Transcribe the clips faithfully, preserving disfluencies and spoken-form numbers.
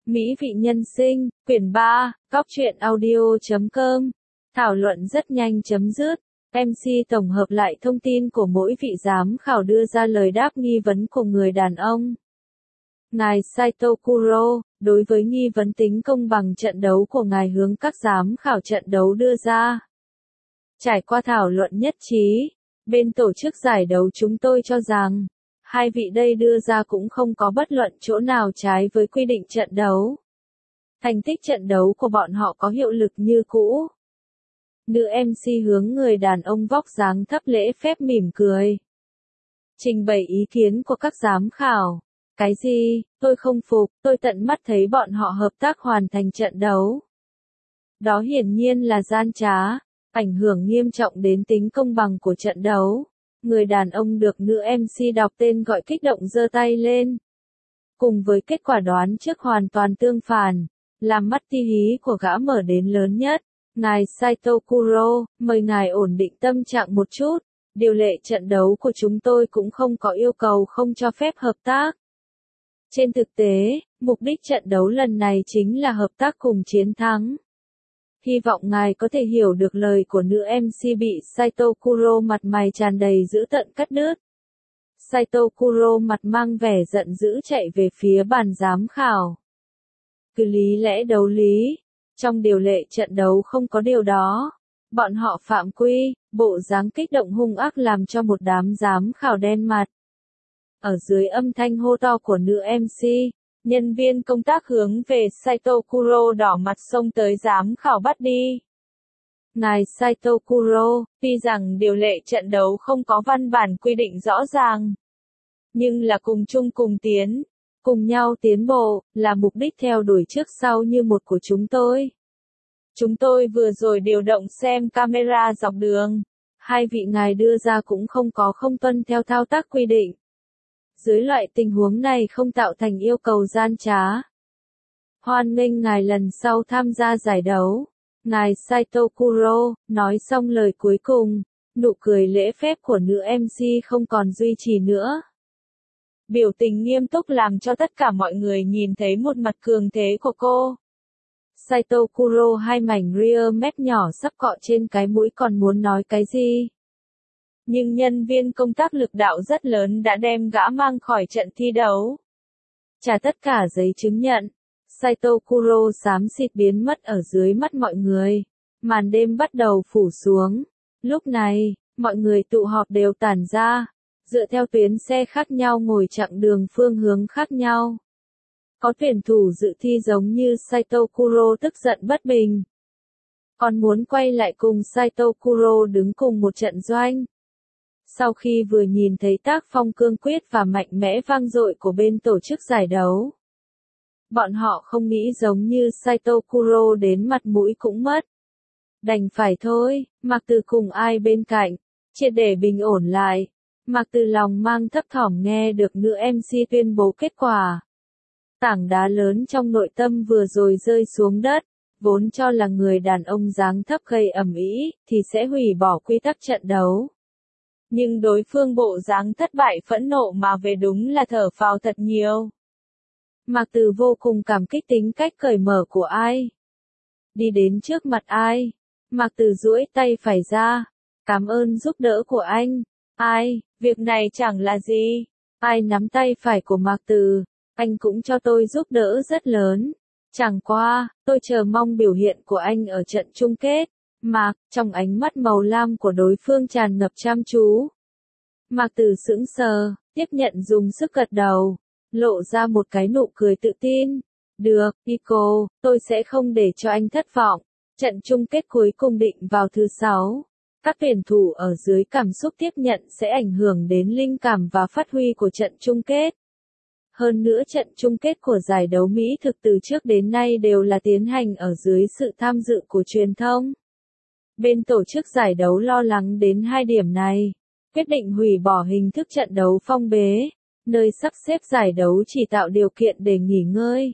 Mỹ vị nhân sinh, quyển ba, góc truyện audio chấm com. Thảo luận rất nhanh chấm dứt. em xê tổng hợp lại thông tin của mỗi vị giám khảo đưa ra lời đáp nghi vấn của người đàn ông. Ngài Saito Kuro, đối với nghi vấn tính công bằng trận đấu của ngài hướng các giám khảo trận đấu đưa ra. Trải qua thảo luận nhất trí, bên tổ chức giải đấu chúng tôi cho rằng, hai vị đây đưa ra cũng không có bất luận chỗ nào trái với quy định trận đấu. Thành tích trận đấu của bọn họ có hiệu lực như cũ. Nữ em xê hướng người đàn ông vóc dáng thấp lễ phép mỉm cười. Trình bày ý kiến của các giám khảo. Cái gì, tôi không phục, tôi tận mắt thấy bọn họ hợp tác hoàn thành trận đấu. Đó hiển nhiên là gian trá, ảnh hưởng nghiêm trọng đến tính công bằng của trận đấu. Người đàn ông được nữ em xê đọc tên gọi kích động giơ tay lên. Cùng với kết quả đoán trước hoàn toàn tương phản, làm mắt ti hí của gã mở đến lớn nhất. Ngài Saito Kuro, mời ngài ổn định tâm trạng một chút. Điều lệ trận đấu của chúng tôi cũng không có yêu cầu không cho phép hợp tác. Trên thực tế, mục đích trận đấu lần này chính là hợp tác cùng chiến thắng. Hy vọng ngài có thể hiểu được lời của nữ em xê bị Saito Kuro mặt mày tràn đầy dữ tợn cắt đứt. Saito Kuro mặt mang vẻ giận dữ chạy về phía bàn giám khảo. Cứ lý lẽ đấu lý. Trong điều lệ trận đấu không có điều đó. Bọn họ phạm quy, bộ dáng kích động hung ác làm cho một đám giám khảo đen mặt. Ở dưới âm thanh hô to của nữ em xê, nhân viên công tác hướng về Saito Kuro đỏ mặt xông tới giám khảo bắt đi. Ngài Saito Kuro, tuy rằng điều lệ trận đấu không có văn bản quy định rõ ràng, nhưng là cùng chung cùng tiến, cùng nhau tiến bộ, là mục đích theo đuổi trước sau như một của chúng tôi. Chúng tôi vừa rồi điều động xem camera dọc đường. Hai vị ngài đưa ra cũng không có không tuân theo thao tác quy định. Dưới loại tình huống này không tạo thành yêu cầu gian trá. Hoan nghênh ngài lần sau tham gia giải đấu. Ngài Saito Kuro, nói xong lời cuối cùng, nụ cười lễ phép của nữ em xê không còn duy trì nữa. Biểu tình nghiêm túc làm cho tất cả mọi người nhìn thấy một mặt cường thế của cô. Saito Kuro hai mảnh rear mép nhỏ sắp cọ trên cái mũi còn muốn nói cái gì. Nhưng nhân viên công tác lực đạo rất lớn đã đem gã mang khỏi trận thi đấu. Trả tất cả giấy chứng nhận. Saito Kuro xám xịt biến mất ở dưới mắt mọi người. Màn đêm bắt đầu phủ xuống. Lúc này, mọi người tụ họp đều tản ra. Dựa theo tuyến xe khác nhau ngồi chặng đường phương hướng khác nhau. Có tuyển thủ dự thi giống như Saito Kuro tức giận bất bình. Còn muốn quay lại cùng Saito Kuro đứng cùng một trận doanh. Sau khi vừa nhìn thấy tác phong cương quyết và mạnh mẽ vang dội của bên tổ chức giải đấu. Bọn họ không nghĩ giống như Saito Kuro đến mặt mũi cũng mất. Đành phải thôi, Mạc Từ cùng ai bên cạnh, triệt để bình ổn lại. Mạc Từ lòng mang thấp thỏm nghe được nữ em xê tuyên bố kết quả. Tảng đá lớn trong nội tâm vừa rồi rơi xuống đất, vốn cho là người đàn ông dáng thấp gây ầm ĩ, thì sẽ hủy bỏ quy tắc trận đấu. Nhưng đối phương bộ dáng thất bại phẫn nộ mà về đúng là thở phào thật nhiều. Mạc Từ vô cùng cảm kích tính cách cởi mở của ai. Đi đến trước mặt ai. Mạc Từ duỗi tay phải ra. Cảm ơn giúp đỡ của anh. Ai, việc này chẳng là gì. Ai nắm tay phải của Mạc Từ. Anh cũng cho tôi giúp đỡ rất lớn. Chẳng qua, tôi chờ mong biểu hiện của anh ở trận chung kết. Mạc, trong ánh mắt màu lam của đối phương tràn ngập chăm chú. Mạc Từ sững sờ, tiếp nhận dùng sức gật đầu, lộ ra một cái nụ cười tự tin. Được, Nico, tôi sẽ không để cho anh thất vọng. Trận chung kết cuối cùng định vào thứ sáu. Các tuyển thủ ở dưới cảm xúc tiếp nhận sẽ ảnh hưởng đến linh cảm và phát huy của trận chung kết. Hơn nữa trận chung kết của giải đấu Mỹ thực từ trước đến nay đều là tiến hành ở dưới sự tham dự của truyền thông. Bên tổ chức giải đấu lo lắng đến hai điểm này, quyết định hủy bỏ hình thức trận đấu phong bế, nơi sắp xếp giải đấu chỉ tạo điều kiện để nghỉ ngơi.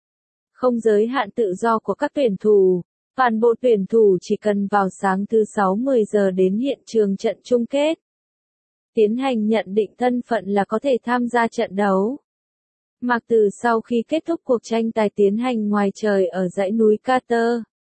Không giới hạn tự do của các tuyển thủ, toàn bộ tuyển thủ chỉ cần vào sáng thứ sáu mười giờ đến hiện trường trận chung kết. Tiến hành nhận định thân phận là có thể tham gia trận đấu. Mạc Từ sau khi kết thúc cuộc tranh tài tiến hành ngoài trời ở dãy núi Carter,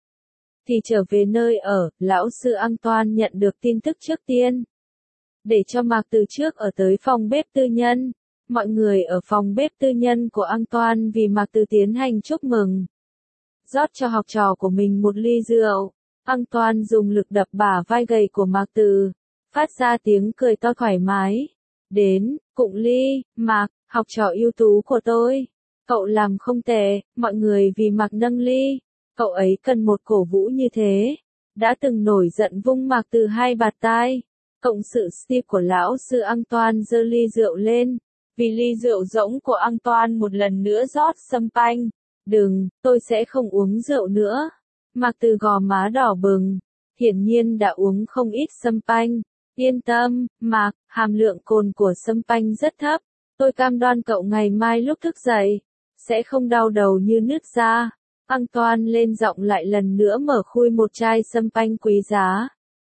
thì trở về nơi ở, lão sư Antoine nhận được tin tức trước tiên. Để cho Mạc Từ trước ở tới phòng bếp tư nhân, mọi người ở phòng bếp tư nhân của Antoine vì Mạc Từ tiến hành chúc mừng. Rót cho học trò của mình một ly rượu, Antoine dùng lực đập bả vai gầy của Mạc Từ, phát ra tiếng cười to thoải mái. Đến, cụng ly, Mạc, học trò ưu tú của tôi. Cậu làm không tệ, mọi người vì Mạc nâng ly. Cậu ấy cần một cổ vũ như thế. Đã từng nổi giận vung Mạc Từ hai bạt tai. Cộng sự Steve của lão sư Antoine giơ ly rượu lên. Vì ly rượu rỗng của Antoine một lần nữa rót champagne. Đừng, tôi sẽ không uống rượu nữa. Mạc Từ gò má đỏ bừng. Hiển nhiên đã uống không ít champagne. Yên tâm, Mạc, hàm lượng cồn của champagne rất thấp. Tôi cam đoan cậu ngày mai lúc thức dậy, sẽ không đau đầu như nứt ra. Antoine lên giọng lại lần nữa mở khui một chai champagne quý giá.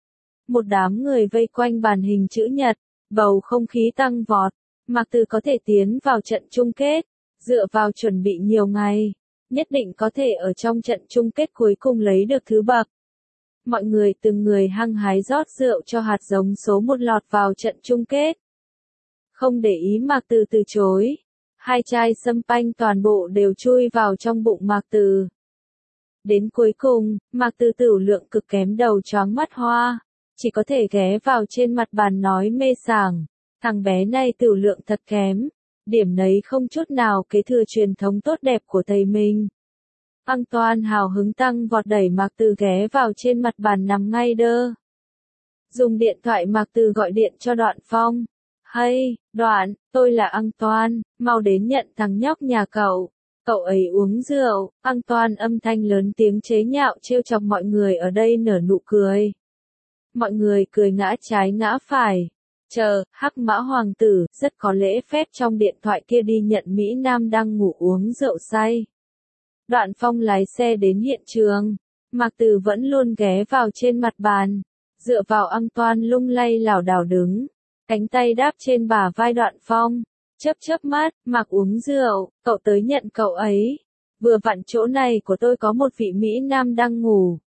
Một đám người vây quanh bàn hình chữ nhật, bầu không khí tăng vọt. Mạc Từ có thể tiến vào trận chung kết, dựa vào chuẩn bị nhiều ngày, nhất định có thể ở trong trận chung kết cuối cùng lấy được thứ bậc. Mọi người từng người hăng hái rót rượu cho hạt giống số một lọt vào trận chung kết. Không để ý Mạc Từ từ chối. Hai chai champagne toàn bộ đều chui vào trong bụng Mạc Từ. Đến cuối cùng, Mạc Từ tửu lượng cực kém đầu choáng mắt hoa. Chỉ có thể ghé vào trên mặt bàn nói mê sảng. Thằng bé này tửu lượng thật kém. Điểm nấy không chút nào kế thừa truyền thống tốt đẹp của thầy mình. Antoine hào hứng tăng vọt đẩy Mạc Từ ghé vào trên mặt bàn nằm ngay đơ. Dùng điện thoại Mạc Từ gọi điện cho Đoạn Phong. Hay, Đoạn, tôi là Antoine, mau đến nhận thằng nhóc nhà cậu. Cậu ấy uống rượu. Antoine âm thanh lớn tiếng chế nhạo trêu chọc mọi người ở đây nở nụ cười. Mọi người cười ngã trái ngã phải. Chờ, Hắc Mã Hoàng tử, rất có lễ phép trong điện thoại kia đi nhận Mỹ Nam đang ngủ uống rượu say. Đoạn Phong lái xe đến hiện trường. Mạc Từ vẫn luôn ghé vào trên mặt bàn, dựa vào Antoine lung lay lảo đảo đứng, cánh tay đáp trên bả vai Đoạn Phong, chớp chớp mắt. Mạc uống rượu, cậu tới nhận cậu ấy. Vừa vặn chỗ này của tôi có một vị Mỹ Nam đang ngủ.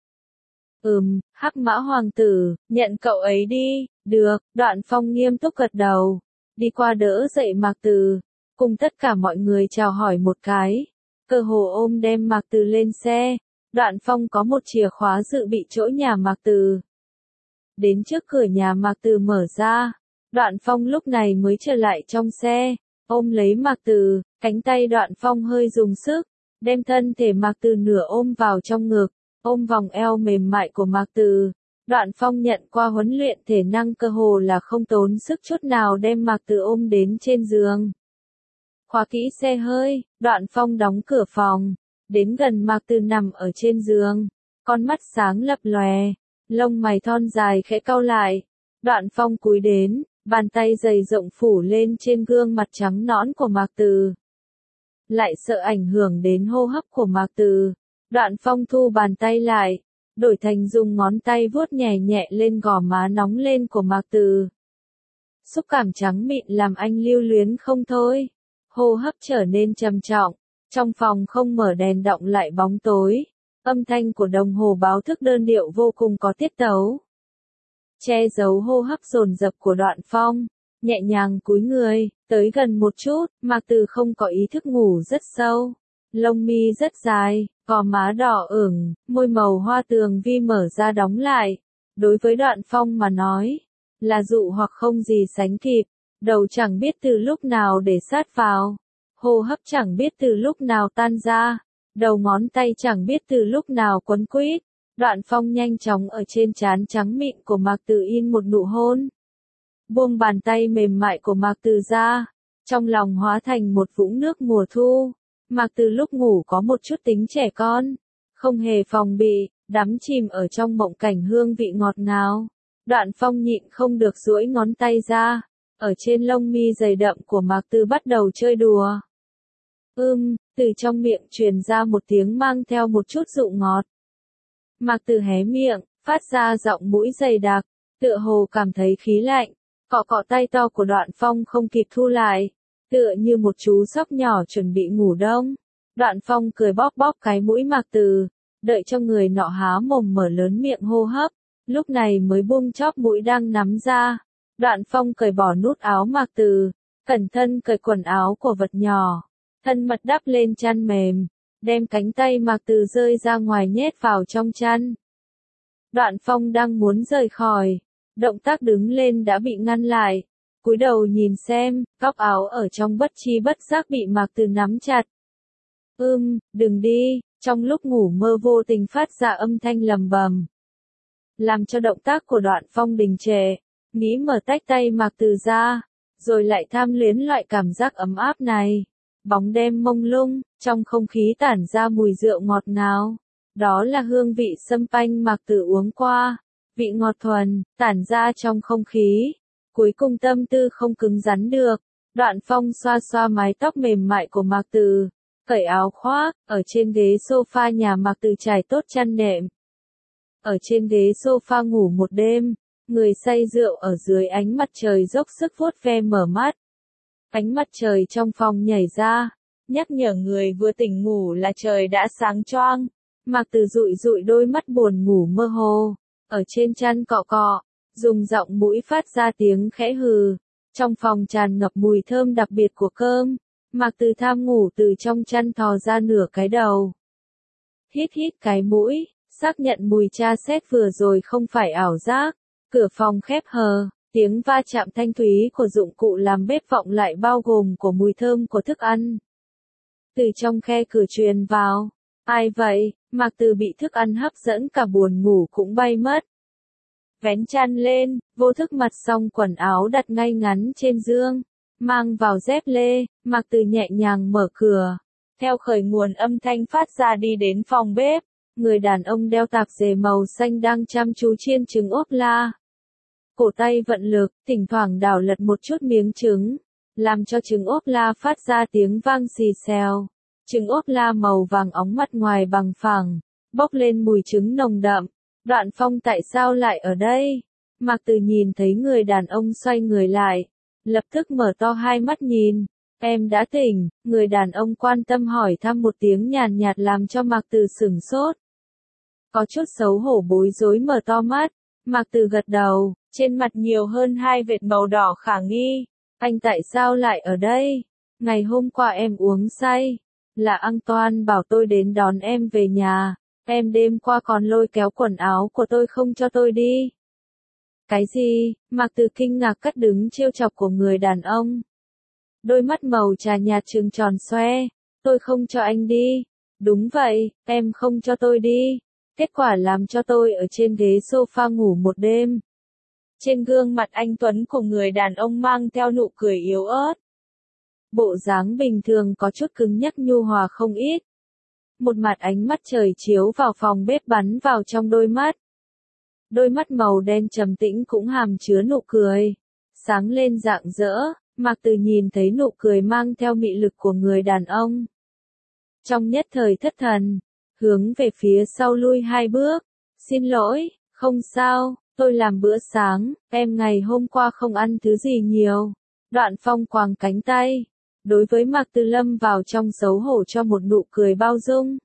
Ừm, Hắc Mã Hoàng tử, nhận cậu ấy đi. Được, Đoạn Phong nghiêm túc gật đầu, đi qua đỡ dậy Mạc Từ, cùng tất cả mọi người chào hỏi một cái, cơ hồ ôm đem Mạc Từ lên xe. Đoạn Phong có một chìa khóa dự bị chỗ nhà Mạc Từ. Đến trước cửa nhà Mạc Từ mở ra, Đoạn Phong lúc này mới trở lại trong xe, ôm lấy Mạc Từ, cánh tay Đoạn Phong hơi dùng sức, đem thân thể Mạc Từ nửa ôm vào trong ngực, ôm vòng eo mềm mại của Mạc Từ. Đoạn Phong nhận qua huấn luyện thể năng cơ hồ là không tốn sức chút nào đem Mạc Từ ôm đến trên giường. Khóa kỹ xe hơi, Đoạn Phong đóng cửa phòng, đến gần Mạc Từ nằm ở trên giường, con mắt sáng lập lòe, lông mày thon dài khẽ cau lại. Đoạn Phong cúi đến, bàn tay dày rộng phủ lên trên gương mặt trắng nõn của Mạc Từ. Lại sợ ảnh hưởng đến hô hấp của Mạc Từ, Đoạn Phong thu bàn tay lại, đổi thành dùng ngón tay vuốt nhẹ nhẹ lên gò má nóng lên của Mạc Từ. Xúc cảm trắng mịn làm anh lưu luyến không thôi. Hô hấp trở nên trầm trọng, trong phòng không mở đèn đọng lại bóng tối, âm thanh của đồng hồ báo thức đơn điệu vô cùng có tiết tấu. Che giấu hô hấp dồn dập của Đoạn Phong, nhẹ nhàng cúi người, tới gần một chút. Mạc Từ không có ý thức ngủ rất sâu, lông mi rất dài, gò má đỏ ửng, môi màu hoa tường vi mở ra đóng lại. Đối với Đoạn Phong mà nói, là dụ hoặc không gì sánh kịp. Đầu chẳng biết từ lúc nào để sát vào, hô hấp chẳng biết từ lúc nào tan ra, đầu ngón tay chẳng biết từ lúc nào quấn quýt. Đoạn Phong nhanh chóng ở trên trán trắng mịn của Mạc Từ in một nụ hôn. Buông bàn tay mềm mại của Mạc Từ ra, trong lòng hóa thành một vũng nước mùa thu. Mạc Từ lúc ngủ có một chút tính trẻ con, không hề phòng bị, đắm chìm ở trong mộng cảnh hương vị ngọt ngào. Đoạn Phong nhịn không được duỗi ngón tay ra, ở trên lông mi dày đậm của Mạc Từ bắt đầu chơi đùa. Ưm, từ trong miệng truyền ra một tiếng mang theo một chút dụ ngọt. Mạc Từ hé miệng, phát ra giọng mũi dày đặc, tựa hồ cảm thấy khí lạnh, cọ cọ tay to của Đoạn Phong không kịp thu lại. tựa như một chú sóc nhỏ chuẩn bị ngủ đông. Đoạn Phong cười bóp bóp cái mũi Mạc Từ, đợi cho người nọ há mồm mở lớn miệng hô hấp, lúc này mới buông chóp mũi đang nắm ra. Đoạn Phong cởi bỏ nút áo Mạc Từ, cẩn thận cởi quần áo của vật nhỏ, thân mật đắp lên chăn mềm, đem cánh tay Mạc Từ rơi ra ngoài nhét vào trong chăn. Đoạn Phong đang muốn rời khỏi, động tác đứng lên đã bị ngăn lại, cúi đầu nhìn xem, góc áo ở trong bất chi bất giác bị Mạc Từ nắm chặt. Ưm, đừng đi, trong lúc ngủ mơ vô tình phát ra âm thanh lầm bầm, làm cho động tác của Đoạn Phong đình trệ, nghĩ mở tách tay Mạc Từ ra, rồi lại tham luyến loại cảm giác ấm áp này. Bóng đêm mông lung, trong không khí tản ra mùi rượu ngọt ngào, đó là hương vị sâm panh Mạc Từ uống qua, vị ngọt thuần, tản ra trong không khí. Cuối cùng tâm tư không cứng rắn được, Đoạn Phong xoa xoa mái tóc mềm mại của Mạc Từ, cởi áo khoác, ở trên ghế sofa nhà Mạc Từ trải tốt chăn nệm. Ở trên ghế sofa ngủ một đêm, người say rượu ở dưới ánh mặt trời dốc sức vuốt ve mở mắt. Ánh mặt trời trong phòng nhảy ra, nhắc nhở người vừa tỉnh ngủ là trời đã sáng choang. Mạc Từ dụi dụi đôi mắt buồn ngủ mơ hồ, ở trên chăn cọ cọ, dùng giọng mũi phát ra tiếng khẽ hừ. Trong phòng tràn ngập mùi thơm đặc biệt của cơm. Mạc Từ tham ngủ từ trong chăn thò ra nửa cái đầu. Hít hít cái mũi, xác nhận mùi tra xét vừa rồi không phải ảo giác. Cửa phòng khép hờ, tiếng va chạm thanh thúy của dụng cụ làm bếp vọng lại bao gồm của mùi thơm của thức ăn. Từ trong khe cửa truyền vào. Ai vậy? Mạc Từ bị thức ăn hấp dẫn cả buồn ngủ cũng bay mất. Vén chăn lên, vô thức mặc xong quần áo đặt ngay ngắn trên giường, mang vào dép lê, Mạc Từ nhẹ nhàng mở cửa. Theo khởi nguồn âm thanh phát ra đi đến phòng bếp, người đàn ông đeo tạp dề màu xanh đang chăm chú chiên trứng ốp la. Cổ tay vận lực, thỉnh thoảng đảo lật một chút miếng trứng, làm cho trứng ốp la phát ra tiếng vang xì xèo. Trứng ốp la màu vàng óng mặt ngoài bằng phẳng, bốc lên mùi trứng nồng đậm. Đoạn Phong tại sao lại ở đây? Mạc Từ nhìn thấy người đàn ông xoay người lại, lập tức mở to hai mắt nhìn. Em đã tỉnh, người đàn ông quan tâm hỏi thăm một tiếng nhàn nhạt làm cho Mạc Từ sửng sốt. Có chút xấu hổ bối rối mở to mắt, Mạc Từ gật đầu, trên mặt nhiều hơn hai vệt màu đỏ khả nghi. Anh tại sao lại ở đây? Ngày hôm qua em uống say, là Antoine bảo tôi đến đón em về nhà, em đêm qua còn lôi kéo quần áo của tôi không cho tôi đi. Cái gì? Mạc Từ kinh ngạc cắt đứng trêu chọc của người đàn ông. Đôi mắt màu trà nhạt trừng tròn xoe, tôi không cho anh đi. Đúng vậy, em không cho tôi đi. Kết quả làm cho tôi ở trên ghế sofa ngủ một đêm. Trên gương mặt anh tuấn của người đàn ông mang theo nụ cười yếu ớt. Bộ dáng bình thường có chút cứng nhắc nhu hòa không ít. Một mặt ánh mắt trời chiếu vào phòng bếp bắn vào trong đôi mắt. Đôi mắt màu đen trầm tĩnh cũng hàm chứa nụ cười. Sáng lên rạng rỡ, Mạc Từ nhìn thấy nụ cười mang theo mị lực của người đàn ông. Trong nhất thời thất thần, hướng về phía sau lui hai bước. Xin lỗi, không sao, tôi làm bữa sáng, em ngày hôm qua không ăn thứ gì nhiều. Đoạn Phong quàng cánh tay. Đối với Mạc Từ lâm vào trong xấu hổ cho một nụ cười bao dung.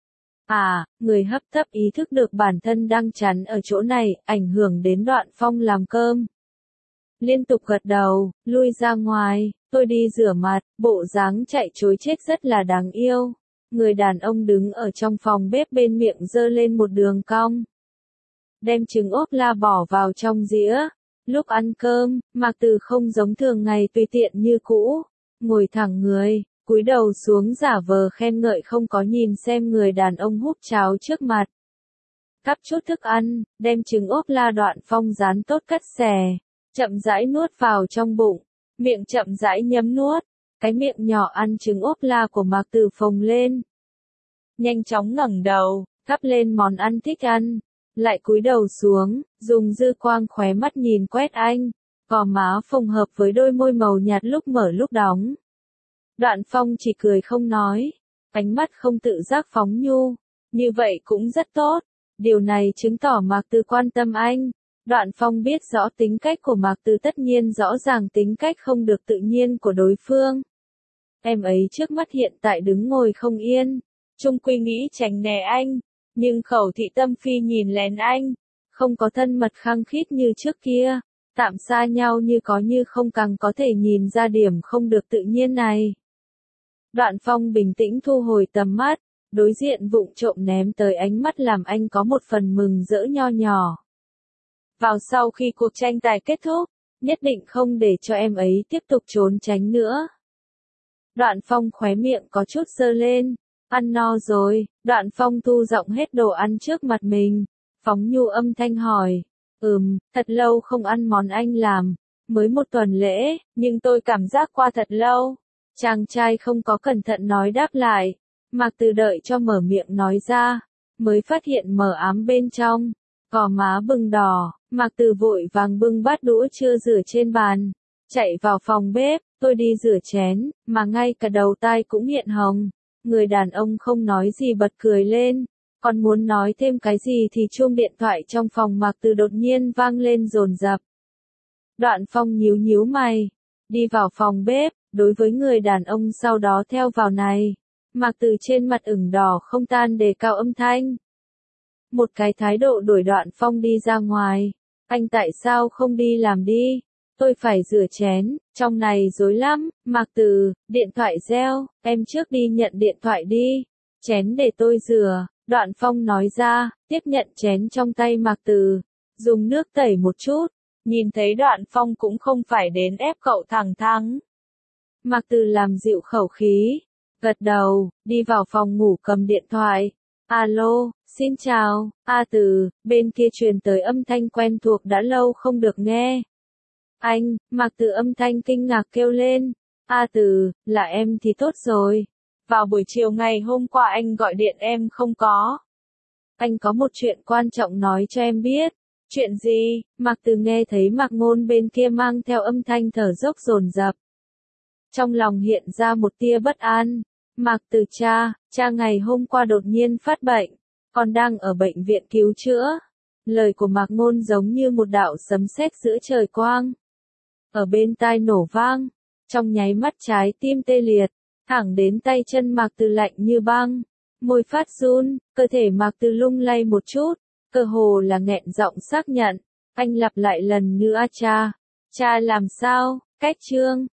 À, người hấp tấp ý thức được bản thân đang chắn ở chỗ này, ảnh hưởng đến Đoạn Phong làm cơm. Liên tục gật đầu, lui ra ngoài, tôi đi rửa mặt, bộ dáng chạy chối chết rất là đáng yêu. Người đàn ông đứng ở trong phòng bếp bên miệng giơ lên một đường cong. Đem trứng ốp la bỏ vào trong dĩa. Lúc ăn cơm, Mạc Từ không giống thường ngày tùy tiện như cũ. Ngồi thẳng người, cúi đầu xuống giả vờ khen ngợi không có nhìn xem người đàn ông húp cháo trước mặt. Cắp chút thức ăn, đem trứng ốp la Đoạn Phong rán tốt cắt xẻ, chậm rãi nuốt vào trong bụng, miệng chậm rãi nhấm nuốt, cái miệng nhỏ ăn trứng ốp la của Mạc Từ phồng lên. Nhanh chóng ngẩng đầu, gắp lên món ăn thích ăn, lại cúi đầu xuống, dùng dư quang khóe mắt nhìn quét anh. Gò má phồng hợp với đôi môi màu nhạt lúc mở lúc đóng. Đoạn Phong chỉ cười không nói, ánh mắt không tự giác phóng nhu, như vậy cũng rất tốt, điều này chứng tỏ Mạc Từ quan tâm anh. Đoạn Phong biết rõ tính cách của Mạc Từ tất nhiên rõ ràng tính cách không được tự nhiên của đối phương. Em ấy trước mắt hiện tại đứng ngồi không yên, chung quy nghĩ tránh né anh, nhưng Khẩu Thị Tâm Phi nhìn lén anh, không có thân mật khăng khít như trước kia, tạm xa nhau như có như không, càng có thể nhìn ra điểm không được tự nhiên này. Đoạn Phong bình tĩnh thu hồi tầm mắt, đối diện vụng trộm ném tới ánh mắt làm anh có một phần mừng rỡ nho nhỏ. Vào sau khi cuộc tranh tài kết thúc, nhất định không để cho em ấy tiếp tục trốn tránh nữa. Đoạn Phong khóe miệng có chút giơ lên, ăn no rồi, Đoạn Phong thu giọng hết đồ ăn trước mặt mình, phóng nhu âm thanh hỏi, ừm, thật lâu không ăn món anh làm, mới một tuần lễ, nhưng tôi cảm giác qua thật lâu. Chàng trai không có cẩn thận nói đáp lại, Mạc Từ đợi cho mở miệng nói ra, mới phát hiện mờ ám bên trong, gò má bừng đỏ, Mạc Từ vội vàng bưng bát đũa chưa rửa trên bàn, chạy vào phòng bếp, tôi đi rửa chén, mà ngay cả đầu tai cũng hiện hồng. Người đàn ông không nói gì bật cười lên, còn muốn nói thêm cái gì thì chuông điện thoại trong phòng Mạc Từ đột nhiên vang lên dồn dập. Đoạn Phong nhíu nhíu mày, đi vào phòng bếp, đối với người đàn ông sau đó theo vào này. Mạc Từ trên mặt ửng đỏ không tan đề cao âm thanh. Một cái thái độ đuổi Đoạn Phong đi ra ngoài. Anh tại sao không đi làm đi? Tôi phải rửa chén, trong này rối lắm. Mạc Từ, điện thoại reo, em trước đi nhận điện thoại đi. Chén để tôi rửa, Đoạn Phong nói ra, tiếp nhận chén trong tay Mạc Từ, dùng nước tẩy một chút. Nhìn thấy Đoạn Phong cũng không phải đến ép cậu thẳng thắn. Mạc Từ làm dịu khẩu khí, gật đầu, đi vào phòng ngủ cầm điện thoại. Alo, xin chào, A Từ, bên kia truyền tới âm thanh quen thuộc đã lâu không được nghe. Anh, Mạc Từ âm thanh kinh ngạc kêu lên. A Từ, là em thì tốt rồi. Vào buổi chiều ngày hôm qua anh gọi điện em không có. Anh có một chuyện quan trọng nói cho em biết. Chuyện gì? Mạc Từ nghe thấy Mạc Ngôn bên kia mang theo âm thanh thở dốc dồn dập. Trong lòng hiện ra một tia bất an. Mạc Từ cha, cha ngày hôm qua đột nhiên phát bệnh, còn đang ở bệnh viện cứu chữa. Lời của Mạc Ngôn giống như một đạo sấm sét giữa trời quang. Ở bên tai nổ vang, trong nháy mắt trái tim tê liệt, thẳng đến tay chân Mạc Từ lạnh như băng, môi phát run, cơ thể Mạc Từ lung lay một chút, cơ hồ là nghẹn giọng xác nhận. Anh lặp lại lần nữa cha, cha làm sao? Cách chương